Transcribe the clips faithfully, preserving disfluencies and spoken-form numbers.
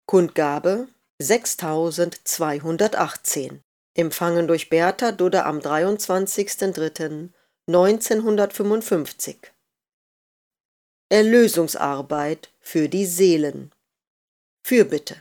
Kundgabe sechstausendzweihundertachtzehn. Empfangen durch Bertha Dudde am dreiundzwanzigsten dritten neunzehnhundertfünfundfünfzig. Erlösungsarbeit für die Seelen. Fürbitte.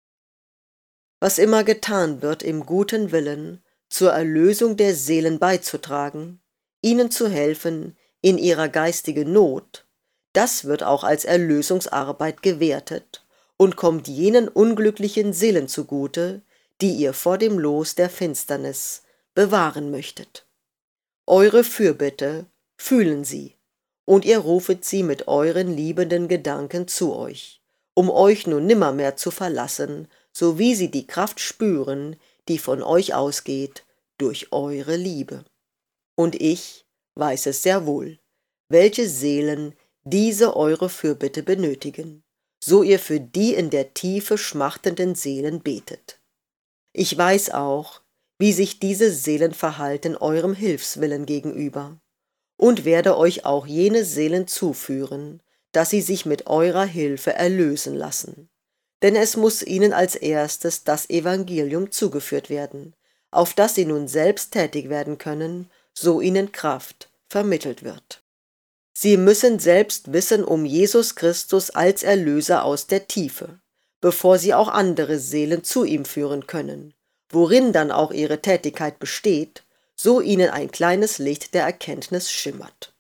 Was immer getan wird im guten Willen, zur Erlösung der Seelen beizutragen, ihnen zu helfen in ihrer geistigen Not, das wird auch als Erlösungsarbeit gewertet und kommt jenen unglücklichen Seelen zugute, die ihr vor dem Los der Finsternis bewahren möchtet. Eure Fürbitte fühlen sie, und ihr rufet sie mit euren liebenden Gedanken zu euch, um euch nun nimmermehr zu verlassen, so wie sie die Kraft spüren, die von euch ausgeht, durch eure Liebe. Und ich weiß es sehr wohl, welche Seelen diese eure Fürbitte benötigen, so ihr für die in der Tiefe schmachtenden Seelen betet. Ich weiß auch, wie sich diese Seelen verhalten eurem Hilfswillen gegenüber, und werde euch auch jene Seelen zuführen, dass sie sich mit eurer Hilfe erlösen lassen. Denn es muss ihnen als erstes das Evangelium zugeführt werden, auf das sie nun selbst tätig werden können, so ihnen Kraft vermittelt wird. Sie müssen selbst wissen um Jesus Christus als Erlöser aus der Tiefe, bevor sie auch andere Seelen zu ihm führen können, worin dann auch ihre Tätigkeit besteht, so ihnen ein kleines Licht der Erkenntnis schimmert.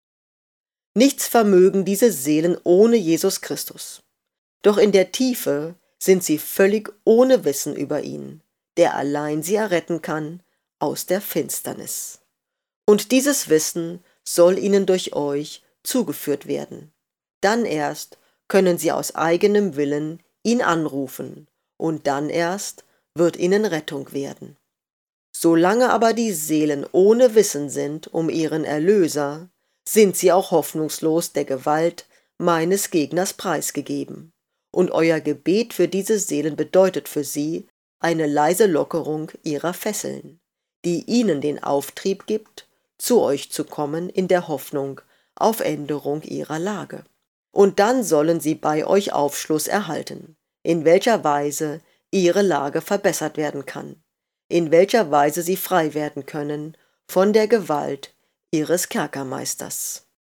Nichts vermögen diese Seelen ohne Jesus Christus. Doch in der Tiefe sind sie völlig ohne Wissen über ihn, der allein sie erretten kann aus der Finsternis. Und dieses Wissen soll ihnen durch euch zugeführt werden. Dann erst können sie aus eigenem Willen ihn anrufen, und dann erst wird ihnen Rettung werden. Solange aber die Seelen ohne Wissen sind um ihren Erlöser, sind sie auch hoffnungslos der Gewalt meines Gegners preisgegeben. Und euer Gebet für diese Seelen bedeutet für sie eine leise Lockerung ihrer Fesseln, die ihnen den Auftrieb gibt, zu euch zu kommen in der Hoffnung auf Änderung ihrer Lage. Und dann sollen sie bei euch Aufschluss erhalten, in welcher Weise ihre Lage verbessert werden kann, in welcher Weise sie frei werden können von der Gewalt ihres Kerkermeisters.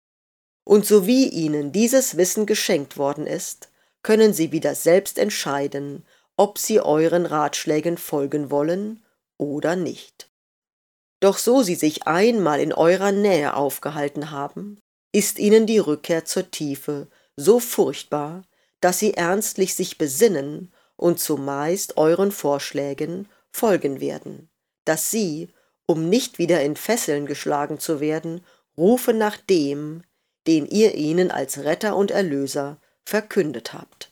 Und so wie ihnen dieses Wissen geschenkt worden ist, können sie wieder selbst entscheiden, ob sie euren Ratschlägen folgen wollen oder nicht. Doch so sie sich einmal in eurer Nähe aufgehalten haben, ist ihnen die Rückkehr zur Tiefe so furchtbar, dass sie ernstlich sich besinnen und zumeist euren Vorschlägen folgen werden, dass sie, um nicht wieder in Fesseln geschlagen zu werden, rufen nach dem, den ihr ihnen als Retter und Erlöser verkündet habt.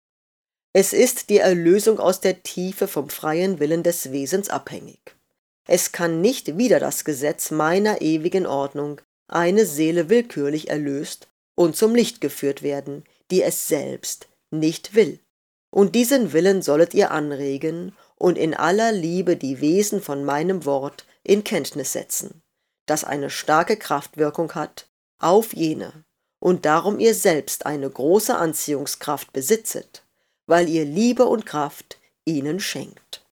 Es ist die Erlösung aus der Tiefe vom freien Willen des Wesens abhängig. Es kann nicht wider das Gesetz meiner ewigen Ordnung eine Seele willkürlich erlöst und zum Licht geführt werden, die es selbst nicht will. Und diesen Willen sollet ihr anregen und in aller Liebe die Wesen von meinem Wort in Kenntnis setzen, das eine starke Kraftwirkung hat auf jene und darum ihr selbst eine große Anziehungskraft besitzet, weil ihr Liebe und Kraft ihnen schenkt.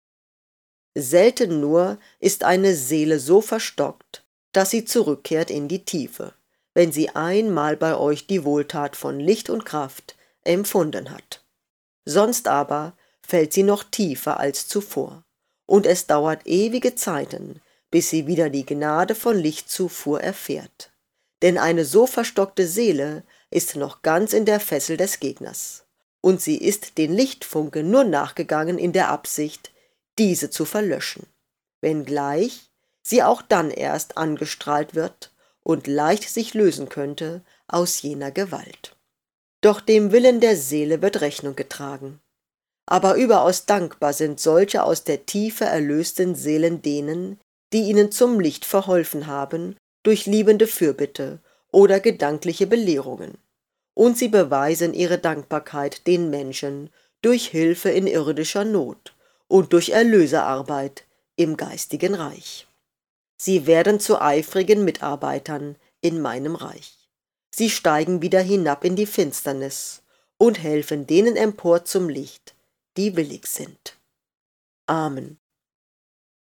Selten nur ist eine Seele so verstockt, dass sie zurückkehrt in die Tiefe, wenn sie einmal bei euch die Wohltat von Licht und Kraft empfunden hat. Sonst aber fällt sie noch tiefer als zuvor, und es dauert ewige Zeiten, bis sie wieder die Gnade von Lichtzufuhr erfährt. Denn eine so verstockte Seele ist noch ganz in der Fessel des Gegners, und sie ist den Lichtfunken nur nachgegangen in der Absicht, diese zu verlöschen, wenngleich sie auch dann erst angestrahlt wird und leicht sich lösen könnte aus jener Gewalt. Doch dem Willen der Seele wird Rechnung getragen. Aber überaus dankbar sind solche aus der Tiefe erlösten Seelen denen, die ihnen zum Licht verholfen haben durch liebende Fürbitte oder gedankliche Belehrungen. Und sie beweisen ihre Dankbarkeit den Menschen durch Hilfe in irdischer Not und durch Erlöserarbeit im geistigen Reich. Sie werden zu eifrigen Mitarbeitern in meinem Reich. Sie steigen wieder hinab in die Finsternis und helfen denen empor zum Licht, die willig sind. Amen.